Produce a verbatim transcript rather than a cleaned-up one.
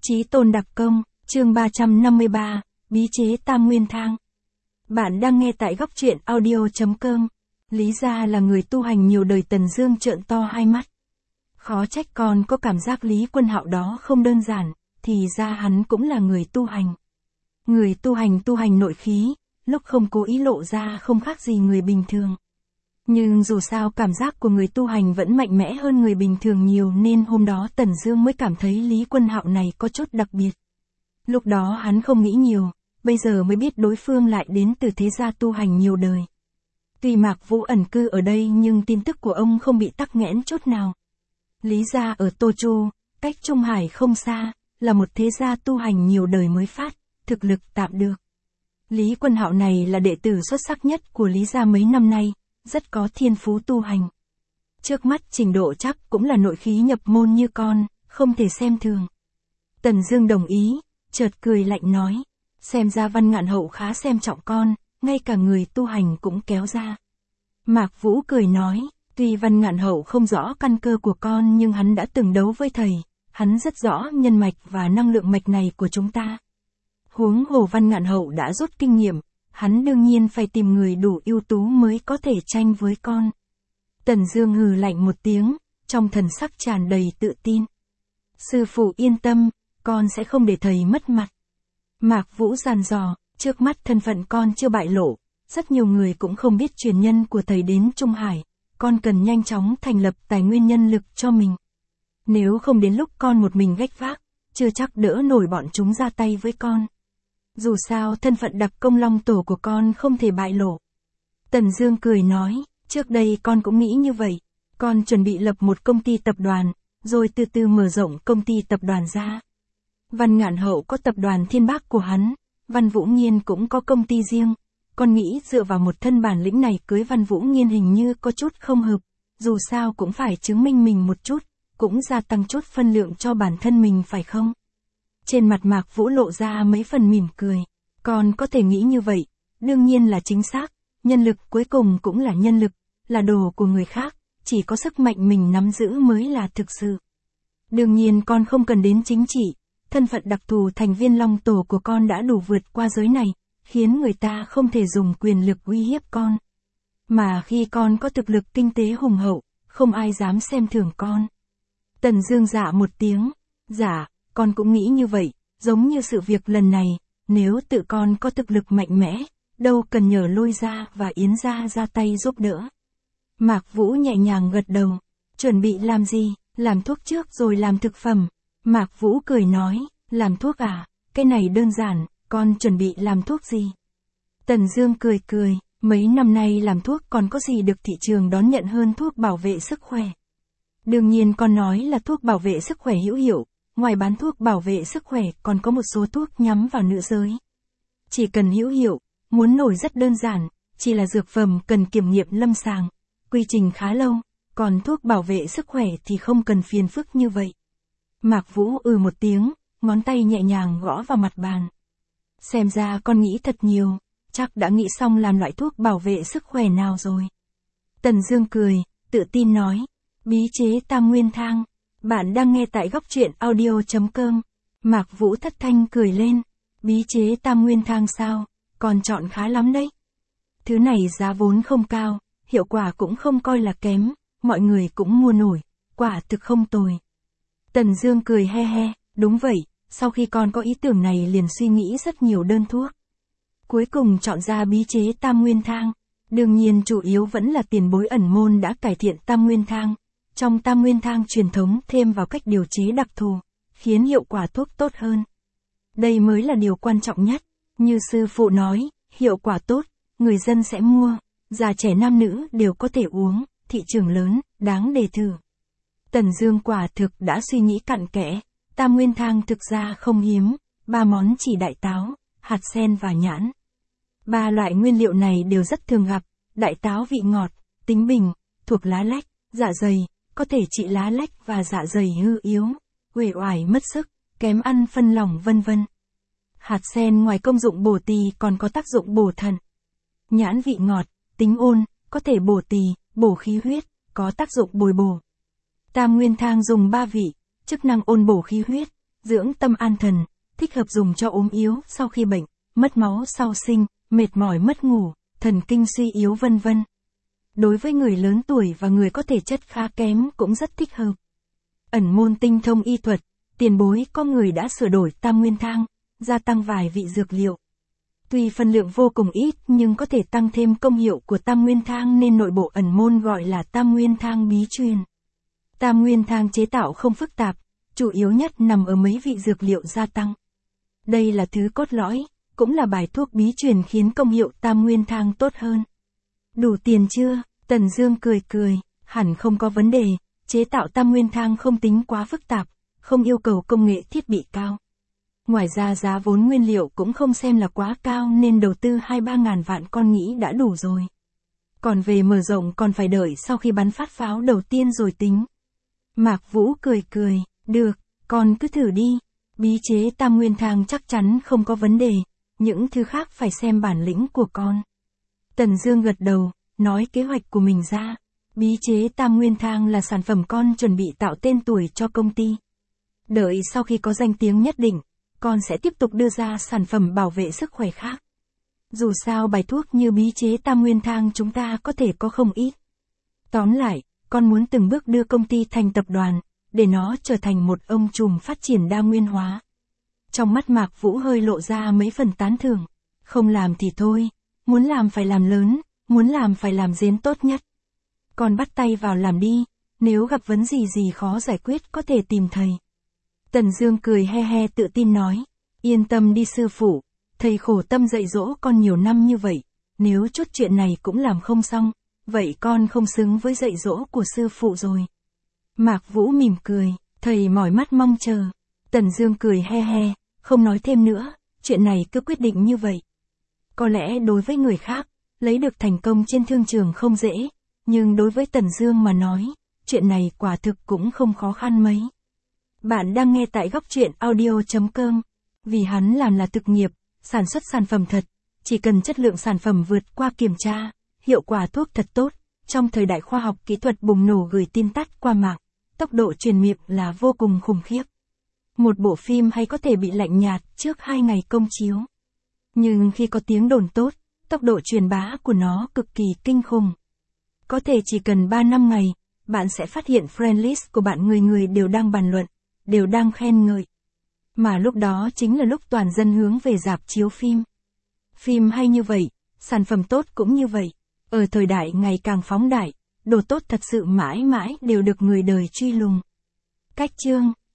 Chí tôn đặc công, chương ba trăm năm mươi ba, bí chế tam nguyên thang. Bạn đang nghe tại góc truyện audio chấm com. Lý ra là người tu hành nhiều đời. Tần Dương trợn to hai mắt. Khó trách con có cảm giác Lý Quân Hạo đó không đơn giản, thì ra hắn cũng là người tu hành. Người tu hành tu hành nội khí, lúc không cố ý lộ ra không khác gì người bình thường. Nhưng dù sao cảm giác của người tu hành vẫn mạnh mẽ hơn người bình thường nhiều, nên hôm đó Tần Dương mới cảm thấy Lý Quân Hạo này có chút đặc biệt. Lúc đó hắn không nghĩ nhiều, bây giờ mới biết đối phương lại đến từ thế gia tu hành nhiều đời. Tuy Mạc Vũ ẩn cư ở đây nhưng tin tức của ông không bị tắc nghẽn chút nào. Lý gia ở Tô Châu, cách Trung Hải không xa, là một thế gia tu hành nhiều đời mới phát, thực lực tạm được. Lý Quân Hạo này là đệ tử xuất sắc nhất của Lý gia mấy năm nay, rất có thiên phú tu hành. Trước mắt trình độ chắc cũng là nội khí nhập môn như con, không thể xem thường. Tần Dương đồng ý, chợt cười lạnh nói, xem ra Văn Ngạn Hậu khá xem trọng con, ngay cả người tu hành cũng kéo ra. Mạc Vũ cười nói, tuy Văn Ngạn Hậu không rõ căn cơ của con nhưng hắn đã từng đấu với thầy, hắn rất rõ nhân mạch và năng lượng mạch này của chúng ta. Huống hồ Văn Ngạn Hậu đã rút kinh nghiệm, hắn đương nhiên phải tìm người đủ ưu tú mới có thể tranh với con. Tần Dương hừ lạnh một tiếng, trong thần sắc tràn đầy tự tin. Sư phụ yên tâm, con sẽ không để thầy mất mặt. Mạc Vũ dặn dò, trước mắt thân phận con chưa bại lộ, rất nhiều người cũng không biết truyền nhân của thầy đến Trung Hải, con cần nhanh chóng thành lập tài nguyên nhân lực cho mình. Nếu không đến lúc con một mình gánh vác, chưa chắc đỡ nổi bọn chúng ra tay với con. Dù sao thân phận đặc công Long Tổ của con không thể bại lộ. Tần Dương cười nói, trước đây con cũng nghĩ như vậy, con chuẩn bị lập một công ty tập đoàn, rồi từ từ mở rộng công ty tập đoàn ra. Văn Ngạn Hậu có tập đoàn Thiên Bác của hắn, Văn Vũ Nghiên cũng có công ty riêng, con nghĩ dựa vào một thân bản lĩnh này cưới Văn Vũ Nghiên hình như có chút không hợp, dù sao cũng phải chứng minh mình một chút, cũng gia tăng chút phân lượng cho bản thân mình phải không? Trên mặt Mạc Vũ lộ ra mấy phần mỉm cười, con có thể nghĩ như vậy, đương nhiên là chính xác, nhân lực cuối cùng cũng là nhân lực, là đồ của người khác, chỉ có sức mạnh mình nắm giữ mới là thực sự. Đương nhiên con không cần đến chính trị, thân phận đặc thù thành viên Long Tổ của con đã đủ vượt qua giới này, khiến người ta không thể dùng quyền lực uy hiếp con. Mà khi con có thực lực kinh tế hùng hậu, không ai dám xem thường con. Tần Dương dạ một tiếng, dạ, con cũng nghĩ như vậy, giống như sự việc lần này, nếu tự con có thực lực mạnh mẽ, đâu cần nhờ Lôi gia và Yến gia ra tay giúp đỡ. Mạc Vũ nhẹ nhàng gật đầu, chuẩn bị làm gì, làm thuốc trước rồi làm thực phẩm. Mạc Vũ cười nói, làm thuốc à, cái này đơn giản, con chuẩn bị làm thuốc gì? Tần Dương cười cười, mấy năm nay làm thuốc còn có gì được thị trường đón nhận hơn thuốc bảo vệ sức khỏe. Đương nhiên con nói là thuốc bảo vệ sức khỏe hữu hiệu, ngoài bán thuốc bảo vệ sức khỏe còn có một số thuốc nhắm vào nữ giới. Chỉ cần hữu hiệu, muốn nổi rất đơn giản, chỉ là dược phẩm cần kiểm nghiệm lâm sàng, quy trình khá lâu, còn thuốc bảo vệ sức khỏe thì không cần phiền phức như vậy. Mạc Vũ ừ một tiếng, ngón tay nhẹ nhàng gõ vào mặt bàn. Xem ra con nghĩ thật nhiều, chắc đã nghĩ xong làm loại thuốc bảo vệ sức khỏe nào rồi. Tần Dương cười, tự tin nói, bí chế tam nguyên thang. Bạn đang nghe tại góc truyện audio chấm com. Mạc Vũ thất thanh cười lên, bí chế tam nguyên thang sao, con chọn khá lắm đấy. Thứ này giá vốn không cao, hiệu quả cũng không coi là kém, mọi người cũng mua nổi, quả thực không tồi. Tần Dương cười he he, đúng vậy, sau khi con có ý tưởng này liền suy nghĩ rất nhiều đơn thuốc. Cuối cùng chọn ra bí chế tam nguyên thang, đương nhiên chủ yếu vẫn là tiền bối ẩn môn đã cải thiện tam nguyên thang. Trong tam nguyên thang truyền thống thêm vào cách điều chế đặc thù, khiến hiệu quả thuốc tốt hơn. Đây mới là điều quan trọng nhất, như sư phụ nói, hiệu quả tốt, người dân sẽ mua, già trẻ nam nữ đều có thể uống, thị trường lớn, đáng để thử. Tần Dương quả thực đã suy nghĩ cặn kẽ, tam nguyên thang thực ra không hiếm, ba món chỉ đại táo, hạt sen và nhãn. Ba loại nguyên liệu này đều rất thường gặp, đại táo vị ngọt, tính bình, thuộc lá lách, dạ dày, có thể trị lá lách và dạ dày hư yếu, uể oải mất sức, kém ăn phân lỏng vân vân. Hạt sen ngoài công dụng bổ tỳ còn có tác dụng bổ thận. Nhãn vị ngọt, tính ôn, có thể bổ tỳ, bổ khí huyết, có tác dụng bồi bổ. Tam nguyên thang dùng ba vị, chức năng ôn bổ khí huyết, dưỡng tâm an thần, thích hợp dùng cho ốm yếu sau khi bệnh, mất máu sau sinh, mệt mỏi mất ngủ, thần kinh suy yếu vân vân. Đối với người lớn tuổi và người có thể chất khá kém cũng rất thích hợp. Ẩn môn tinh thông y thuật, tiền bối có người đã sửa đổi tam nguyên thang, gia tăng vài vị dược liệu. Tuy phần lượng vô cùng ít nhưng có thể tăng thêm công hiệu của tam nguyên thang nên nội bộ ẩn môn gọi là tam nguyên thang bí truyền. Tam nguyên thang chế tạo không phức tạp, chủ yếu nhất nằm ở mấy vị dược liệu gia tăng. Đây là thứ cốt lõi, cũng là bài thuốc bí truyền khiến công hiệu tam nguyên thang tốt hơn. Đủ tiền chưa? Tần Dương cười cười, hẳn không có vấn đề, chế tạo tam nguyên thang không tính quá phức tạp, không yêu cầu công nghệ thiết bị cao. Ngoài ra giá vốn nguyên liệu cũng không xem là quá cao nên đầu tư hai ba ngàn vạn con nghĩ đã đủ rồi. Còn về mở rộng còn phải đợi sau khi bắn phát pháo đầu tiên rồi tính. Mạc Vũ cười cười, được, con cứ thử đi. Bí chế tam nguyên thang chắc chắn không có vấn đề, những thứ khác phải xem bản lĩnh của con. Tần Dương gật đầu, nói kế hoạch của mình ra. Bí chế tam nguyên thang là sản phẩm con chuẩn bị tạo tên tuổi cho công ty. Đợi sau khi có danh tiếng nhất định, con sẽ tiếp tục đưa ra sản phẩm bảo vệ sức khỏe khác. Dù sao bài thuốc như bí chế tam nguyên thang chúng ta có thể có không ít. Tóm lại, con muốn từng bước đưa công ty thành tập đoàn, để nó trở thành một ông trùm phát triển đa nguyên hóa. Trong mắt Mạc Vũ hơi lộ ra mấy phần tán thưởng. Không làm thì thôi, muốn làm phải làm lớn, muốn làm phải làm đến tốt nhất. Con bắt tay vào làm đi, nếu gặp vấn gì gì khó giải quyết có thể tìm thầy. Tần Dương cười he he tự tin nói, yên tâm đi sư phụ, thầy khổ tâm dạy dỗ con nhiều năm như vậy, nếu chút chuyện này cũng làm không xong, vậy con không xứng với dạy dỗ của sư phụ rồi. Mạc Vũ mỉm cười, thầy mỏi mắt mong chờ. Tần Dương cười he he, không nói thêm nữa, chuyện này cứ quyết định như vậy. Có lẽ đối với người khác, lấy được thành công trên thương trường không dễ, nhưng đối với Tần Dương mà nói, chuyện này quả thực cũng không khó khăn mấy. Bạn đang nghe tại góc truyện audio chấm com. Vì hắn làm là thực nghiệp, sản xuất sản phẩm thật, chỉ cần chất lượng sản phẩm vượt qua kiểm tra, hiệu quả thuốc thật tốt, trong thời đại khoa học kỹ thuật bùng nổ gửi tin tắt qua mạng, tốc độ truyền miệng là vô cùng khủng khiếp. Một bộ phim hay có thể bị lạnh nhạt trước hai ngày công chiếu. Nhưng khi có tiếng đồn tốt, tốc độ truyền bá của nó cực kỳ kinh khủng. Có thể chỉ cần ba năm ngày, bạn sẽ phát hiện friend list của bạn người người đều đang bàn luận, đều đang khen ngợi. Mà lúc đó chính là lúc toàn dân hướng về rạp chiếu phim. Phim hay như vậy, sản phẩm tốt cũng như vậy. Ở thời đại ngày càng phóng đại, đồ tốt thật sự mãi mãi đều được người đời truy lùng. Cách chương